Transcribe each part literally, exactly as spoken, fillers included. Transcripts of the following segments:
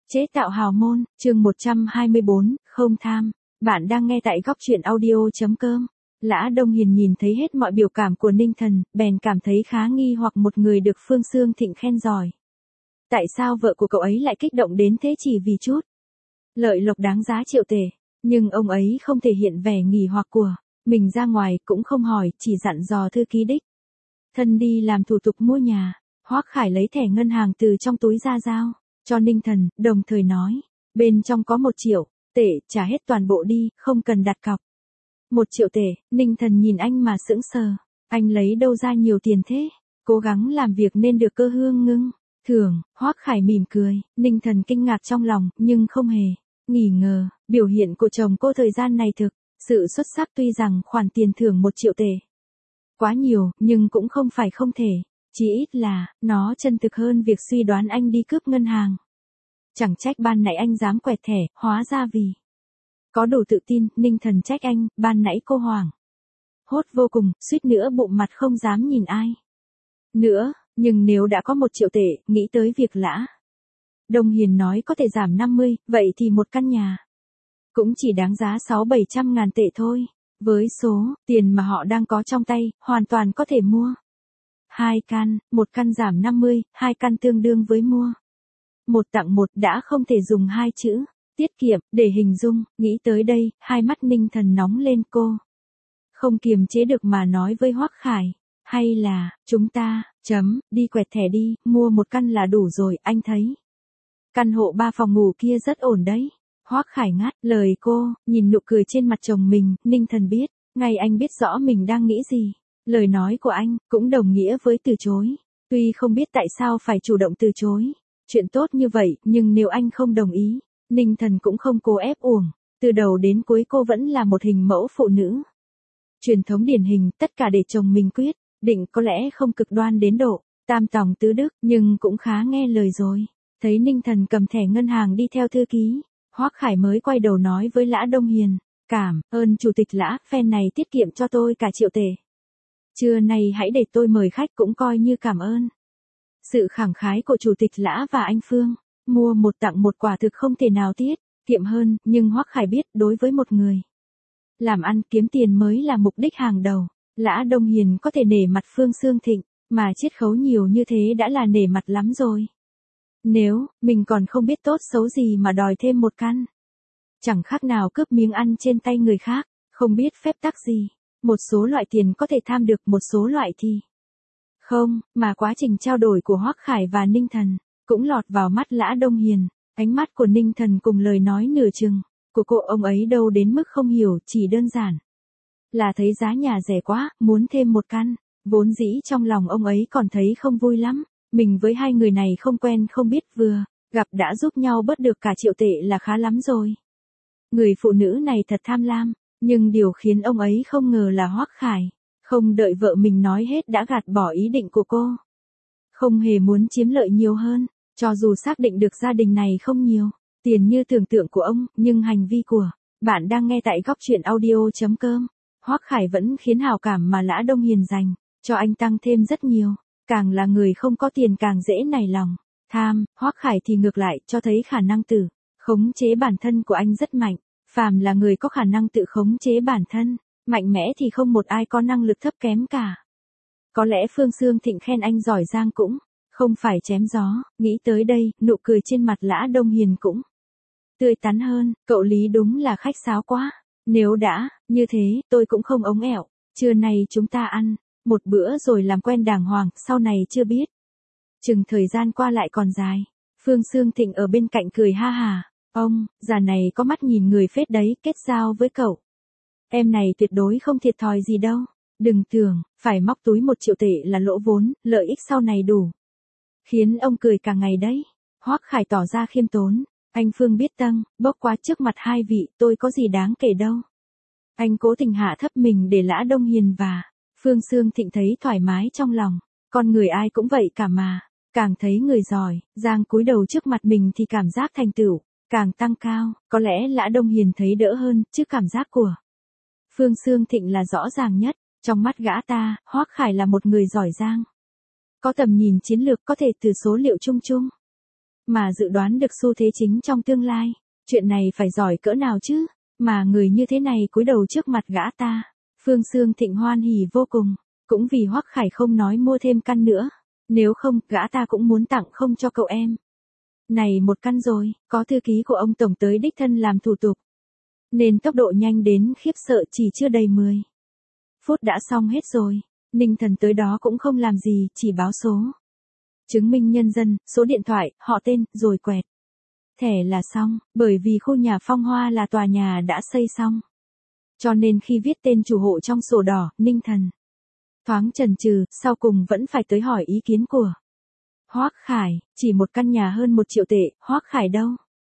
Chế tạo hào môn, chương một trăm hai mươi bốn, không tham. Bạn đang nghe tại góc truyện audio.com. Lã Đông Hiền nhìn thấy hết mọi biểu cảm của Ninh Thần, bèn cảm thấy khá nghi hoặc một người được Phương Sương Thịnh khen giỏi. Tại sao vợ của cậu ấy lại kích động đến thế chỉ vì chút lợi lộc đáng giá triệu tệ, nhưng ông ấy không thể hiện vẻ nghi hoặc của mình ra ngoài, cũng không hỏi, chỉ dặn dò thư ký đích thân đi làm thủ tục mua nhà. Hoắc Khải lấy thẻ ngân hàng từ trong túi ra giao cho Ninh Thần, đồng thời nói, bên trong có một triệu tệ, trả hết toàn bộ đi, không cần đặt cọc. Một triệu tệ, Ninh Thần nhìn anh mà sững sờ, anh lấy đâu ra nhiều tiền thế, cố gắng làm việc nên được cơ hương ngưng thường. Hoắc Khải mỉm cười, Ninh Thần kinh ngạc trong lòng, nhưng không hề nghi ngờ, biểu hiện của chồng cô thời gian này thực sự xuất sắc. Tuy rằng khoản tiền thưởng một triệu tệ quá nhiều, nhưng cũng không phải không thể. Chỉ ít là, nó chân thực hơn việc suy đoán anh đi cướp ngân hàng. Chẳng trách ban nãy anh dám quẹt thẻ, hóa ra vì có đủ tự tin. Ninh Thần trách anh, ban nãy cô hoảng hốt vô cùng, suýt nữa bụng mặt không dám nhìn ai nữa. Nhưng nếu đã có một triệu tệ, nghĩ tới việc Lã Đông Hiền nói có thể giảm năm mươi, vậy thì một căn nhà cũng chỉ đáng giá sáu bảy trăm ngàn tệ thôi. Với số tiền mà họ đang có trong tay, hoàn toàn có thể mua hai căn, một căn giảm năm mươi, hai căn tương đương với mua một tặng một, đã không thể dùng hai chữ tiết kiệm để hình dung. Nghĩ tới đây, hai mắt Ninh Thần nóng lên, cô không kiềm chế được mà nói với Hoắc Khải, hay là chúng ta chấm đi quẹt thẻ đi, mua một căn là đủ rồi, anh thấy căn hộ ba phòng ngủ kia rất ổn đấy. Hoắc Khải ngắt lời cô, nhìn nụ cười trên mặt chồng mình, Ninh Thần biết ngay anh biết rõ mình đang nghĩ gì. Lời nói của anh cũng đồng nghĩa với từ chối. Tuy không biết tại sao phải chủ động từ chối chuyện tốt như vậy, nhưng nếu anh không đồng ý, Ninh Thần cũng không cố ép uổng. Từ đầu đến cuối cô vẫn là một hình mẫu phụ nữ truyền thống điển hình, tất cả để chồng mình quyết định. Có lẽ không cực đoan đến độ tam tòng tứ đức, nhưng cũng khá nghe lời rồi. Thấy Ninh Thần cầm thẻ ngân hàng đi theo thư ký, Hoắc Khải mới quay đầu nói với Lã Đông Hiền, cảm ơn chủ tịch Lã, phen này tiết kiệm cho tôi cả triệu tệ. Trưa nay hãy để tôi mời khách, cũng coi như cảm ơn sự khẳng khái của chủ tịch Lã và anh Phương. Mua một tặng một quả thực không thể nào tiết kiệm hơn, nhưng Hoắc Khải biết đối với một người làm ăn, kiếm tiền mới là mục đích hàng đầu. Lã Đông Hiền có thể nể mặt Phương Sương Thịnh, mà chiết khấu nhiều như thế đã là nể mặt lắm rồi. Nếu mình còn không biết tốt xấu gì mà đòi thêm một căn, chẳng khác nào cướp miếng ăn trên tay người khác, không biết phép tắc gì. Một số loại tiền có thể tham được, một số loại thì không. Mà quá trình trao đổi của Hoắc Khải và Ninh Thần cũng lọt vào mắt Lã Đông Hiền. Ánh mắt của Ninh Thần cùng lời nói nửa chừng của cô ông ấy đâu đến mức không hiểu, chỉ đơn giản là thấy giá nhà rẻ quá, muốn thêm một căn. Vốn dĩ trong lòng ông ấy còn thấy không vui lắm. Mình với hai người này không quen không biết, vừa gặp đã giúp nhau bớt được cả triệu tệ là khá lắm rồi. Người phụ nữ này thật tham lam, nhưng điều khiến ông ấy không ngờ là Hoắc Khải không đợi vợ mình nói hết đã gạt bỏ ý định của cô. Không hề muốn chiếm lợi nhiều hơn, cho dù xác định được gia đình này không nhiều tiền như tưởng tượng của ông, nhưng hành vi của bạn đang nghe tại góc truyện audio.com. Hoắc Khải vẫn khiến hảo cảm mà Lã Đông Hiền dành cho anh tăng thêm rất nhiều. Càng là người không có tiền càng dễ nảy lòng tham. Hoắc Khải thì ngược lại, cho thấy khả năng tự khống chế bản thân của anh rất mạnh. Phàm là người có khả năng tự khống chế bản thân mạnh mẽ thì không một ai có năng lực thấp kém cả. Có lẽ Phương Sương Thịnh khen anh giỏi giang cũng không phải chém gió. Nghĩ tới đây, nụ cười trên mặt Lã Đông Hiền cũng tươi tắn hơn. Cậu Lý đúng là khách sáo quá. Nếu đã như thế, tôi cũng không ống ẹo. Trưa nay chúng ta ăn một bữa rồi làm quen đàng hoàng, sau này chưa biết chừng thời gian qua lại còn dài. Phương Sương Thịnh ở bên cạnh cười ha hà. Ông già này có mắt nhìn người phết đấy, kết giao với cậu em này tuyệt đối không thiệt thòi gì đâu. Đừng tưởng phải móc túi một triệu tệ là lỗ vốn, lợi ích sau này đủ khiến ông cười cả ngày đấy. Hoắc Khải tỏ ra khiêm tốn. Anh Phương biết tăng bốc quá trước mặt hai vị, tôi có gì đáng kể đâu. Anh cố tình hạ thấp mình để Lã Đông Hiền và Phương Sương Thịnh thấy thoải mái trong lòng. Con người ai cũng vậy cả mà. Càng thấy người giỏi giang cúi đầu trước mặt mình thì cảm giác thành tựu càng tăng cao. Có lẽ Lã Đông Hiền thấy đỡ hơn, chứ cảm giác của Phương Sương Thịnh là rõ ràng nhất. Trong mắt gã ta, Hoắc Khải là một người giỏi giang, có tầm nhìn chiến lược, có thể từ số liệu chung chung mà dự đoán được xu thế chính trong tương lai. Chuyện này phải giỏi cỡ nào chứ, mà người như thế này cúi đầu trước mặt gã ta. Phương Sương Thịnh hoan hỉ vô cùng, cũng vì Hoắc Khải không nói mua thêm căn nữa. Nếu không, gã ta cũng muốn tặng không cho cậu em. Này một căn rồi, có thư ký của ông Tổng tới đích thân làm thủ tục. Nên tốc độ nhanh đến khiếp sợ, chỉ chưa đầy mười phút đã xong hết rồi. Ninh Thần tới đó cũng không làm gì, chỉ báo số. Chứng minh nhân dân, số điện thoại, họ tên, rồi quẹt. Thẻ là xong, bởi vì khu nhà Phong Hoa là tòa nhà đã xây xong. Cho nên khi viết tên chủ hộ trong sổ đỏ, Ninh Thần thoáng chần chừ, sau cùng vẫn phải tới hỏi ý kiến của Hoắc Khải. Chỉ một căn nhà hơn một triệu tệ, Hoắc Khải đâu?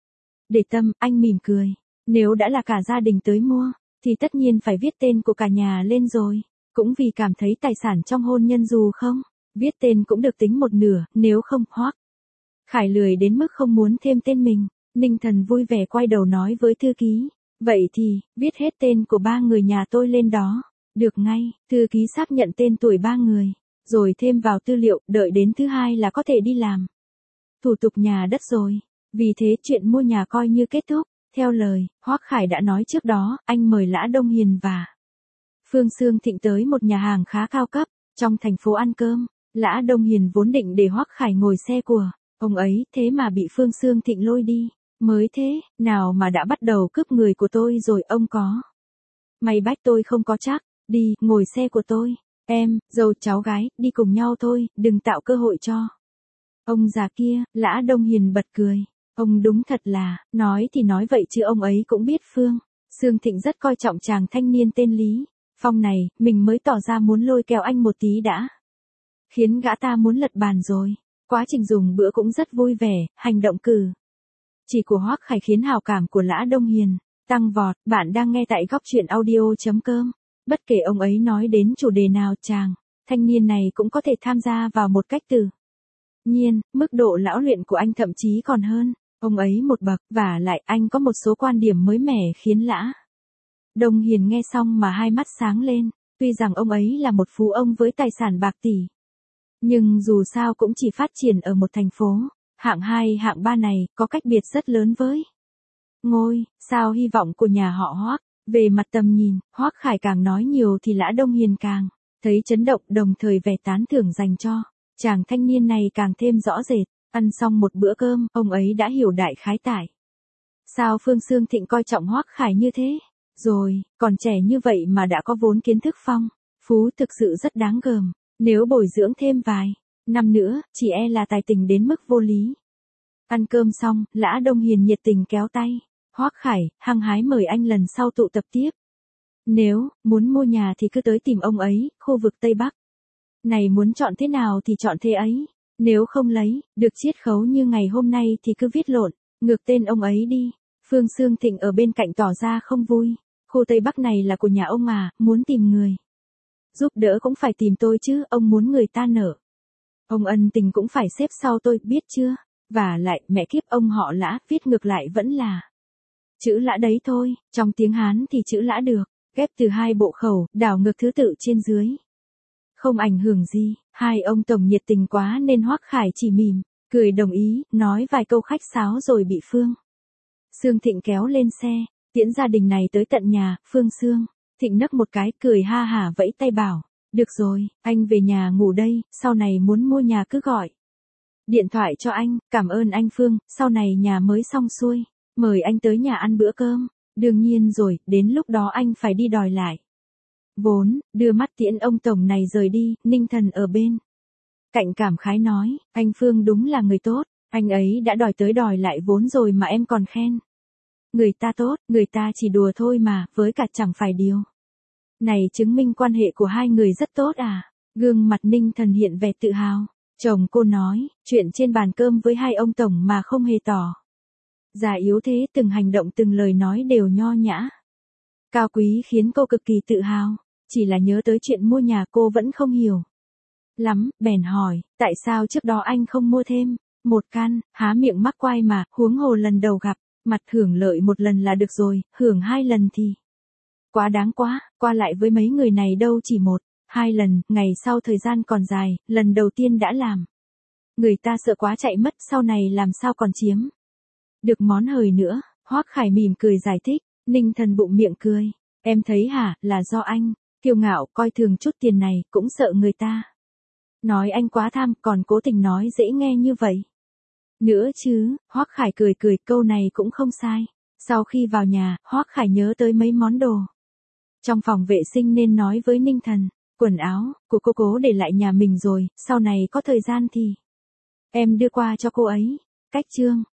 Để tâm, anh mỉm cười. Nếu đã là cả gia đình tới mua, thì tất nhiên phải viết tên của cả nhà lên rồi. Cũng vì cảm thấy tài sản trong hôn nhân dù không viết tên cũng được tính một nửa, nếu không, Hoắc Khải lười đến mức không muốn thêm tên mình. Ninh Thần vui vẻ quay đầu nói với thư ký. Vậy thì, viết hết tên của ba người nhà tôi lên đó. Được ngay, thư ký xác nhận tên tuổi ba người, rồi thêm vào tư liệu, đợi đến thứ hai là có thể đi làm thủ tục nhà đất rồi. Vì thế chuyện mua nhà coi như kết thúc. Theo lời, Hoắc Khải đã nói trước đó, anh mời Lã Đông Hiền và Phương Sương Thịnh tới một nhà hàng khá cao cấp, trong thành phố ăn cơm. Lã Đông Hiền vốn định để Hoắc Khải ngồi xe của ông ấy, thế mà bị Phương Sương Thịnh lôi đi. Mới thế, nào mà đã bắt đầu cướp người của tôi rồi, ông có may bách tôi không có chắc. Đi, ngồi xe của tôi. Em, dâu cháu gái, đi cùng nhau thôi, đừng tạo cơ hội cho ông già kia. Lã Đông Hiền bật cười. Ông đúng thật là, nói thì nói vậy chứ ông ấy cũng biết Phương Sương Thịnh rất coi trọng chàng thanh niên tên Lý Phong này, mình mới tỏ ra muốn lôi kéo anh một tí đã khiến gã ta muốn lật bàn rồi. Quá trình dùng bữa cũng rất vui vẻ, hành động cử chỉ của Hoắc Khải khiến hào cảm của Lã Đông Hiền tăng vọt. Bạn đang nghe tại góc truyện audio.com. Bất kể ông ấy nói đến chủ đề nào, chàng thanh niên này cũng có thể tham gia vào một cách tự nhiên. Mức độ lão luyện của anh thậm chí còn hơn ông ấy một bậc, và lại anh có một số quan điểm mới mẻ khiến Lã Đông Hiền nghe xong mà hai mắt sáng lên. Tuy rằng ông ấy là một phú ông với tài sản bạc tỷ, nhưng dù sao cũng chỉ phát triển ở một thành phố hạng hai hạng ba này, có cách biệt rất lớn với ngôi sao hy vọng của nhà họ Hoắc. Về mặt tầm nhìn, Hoắc Khải càng nói nhiều thì Lã Đông Hiền càng thấy chấn động, đồng thời vẻ tán thưởng dành cho chàng thanh niên này càng thêm rõ rệt. Ăn xong một bữa cơm, ông ấy đã hiểu đại khái tại sao Phương Sương Thịnh coi trọng Hoắc Khải như thế. Rồi, còn trẻ như vậy mà đã có vốn kiến thức phong phú, thực sự rất đáng gờm. Nếu bồi dưỡng thêm vài năm nữa, chỉ e là tài tình đến mức vô lý. Ăn cơm xong, Lã Đông Hiền nhiệt tình kéo tay Hoắc Khải, hăng hái mời anh lần sau tụ tập tiếp. Nếu muốn mua nhà thì cứ tới tìm ông ấy, khu vực Tây Bắc này muốn chọn thế nào thì chọn thế ấy. Nếu không lấy được chiết khấu như ngày hôm nay thì cứ viết lộn ngược tên ông ấy đi. Phương Sương Thịnh ở bên cạnh tỏ ra không vui. Khu Tây Bắc này là của nhà ông à, muốn tìm người giúp đỡ cũng phải tìm tôi chứ, ông muốn người ta nợ ông ân tình cũng phải xếp sau tôi, biết chưa? Và lại, mẹ kiếp, ông họ Lã, viết ngược lại vẫn là chữ Lã đấy thôi. Trong tiếng Hán thì chữ Lã được ghép từ hai bộ khẩu, đảo ngược thứ tự trên dưới. Không ảnh hưởng gì, hai ông tổng nhiệt tình quá nên Hoắc Khải chỉ mỉm cười đồng ý, nói vài câu khách sáo rồi bị Phương Sương Thịnh kéo lên xe, tiễn gia đình này tới tận nhà. Phương Sương Thịnh nấc một cái, cười ha hả vẫy tay bảo, được rồi, anh về nhà ngủ đây, sau này muốn mua nhà cứ gọi điện thoại cho anh. Cảm ơn anh Phương, sau này nhà mới xong xuôi, mời anh tới nhà ăn bữa cơm. Đương nhiên rồi, đến lúc đó anh phải đi đòi lại vốn. Đưa mắt tiễn ông tổng này rời đi, Ninh Thần ở bên cạnh cảm khái nói, anh Phương đúng là người tốt, anh ấy đã đòi tới đòi lại vốn rồi mà em còn khen người ta tốt. Người ta chỉ đùa thôi mà, với cả chẳng phải điều này chứng minh quan hệ của hai người rất tốt à. Gương mặt Ninh Thần hiện vẻ tự hào. Chồng cô nói chuyện trên bàn cơm với hai ông tổng mà không hề tỏ già yếu thế, từng hành động từng lời nói đều nho nhã cao quý, khiến cô cực kỳ tự hào. Chỉ là nhớ tới chuyện mua nhà cô vẫn không hiểu lắm, bèn hỏi, tại sao trước đó anh không mua thêm một căn? Há miệng mắc quai mà, huống hồ lần đầu gặp mặt hưởng lợi một lần là được rồi, hưởng hai lần thì quá đáng quá. Qua lại với mấy người này đâu chỉ một hai lần, ngày sau thời gian còn dài, lần đầu tiên đã làm Người ta sợ quá chạy mất, sau này làm sao còn chiếm được món hời nữa. Hoắc Khải mỉm cười giải thích. Ninh Thần bụng miệng cười. Em thấy hả, là do anh kiêu ngạo, coi thường chút tiền này, cũng sợ người ta nói anh quá tham, còn cố tình nói dễ nghe như vậy. Nữa chứ, Hoắc Khải cười cười, câu này cũng không sai. Sau khi vào nhà, Hoắc Khải nhớ tới mấy món đồ trong phòng vệ sinh nên nói với Ninh Thần. Quần áo của cô cố để lại nhà mình rồi, sau này có thời gian thì em đưa qua cho cô ấy. Cách chương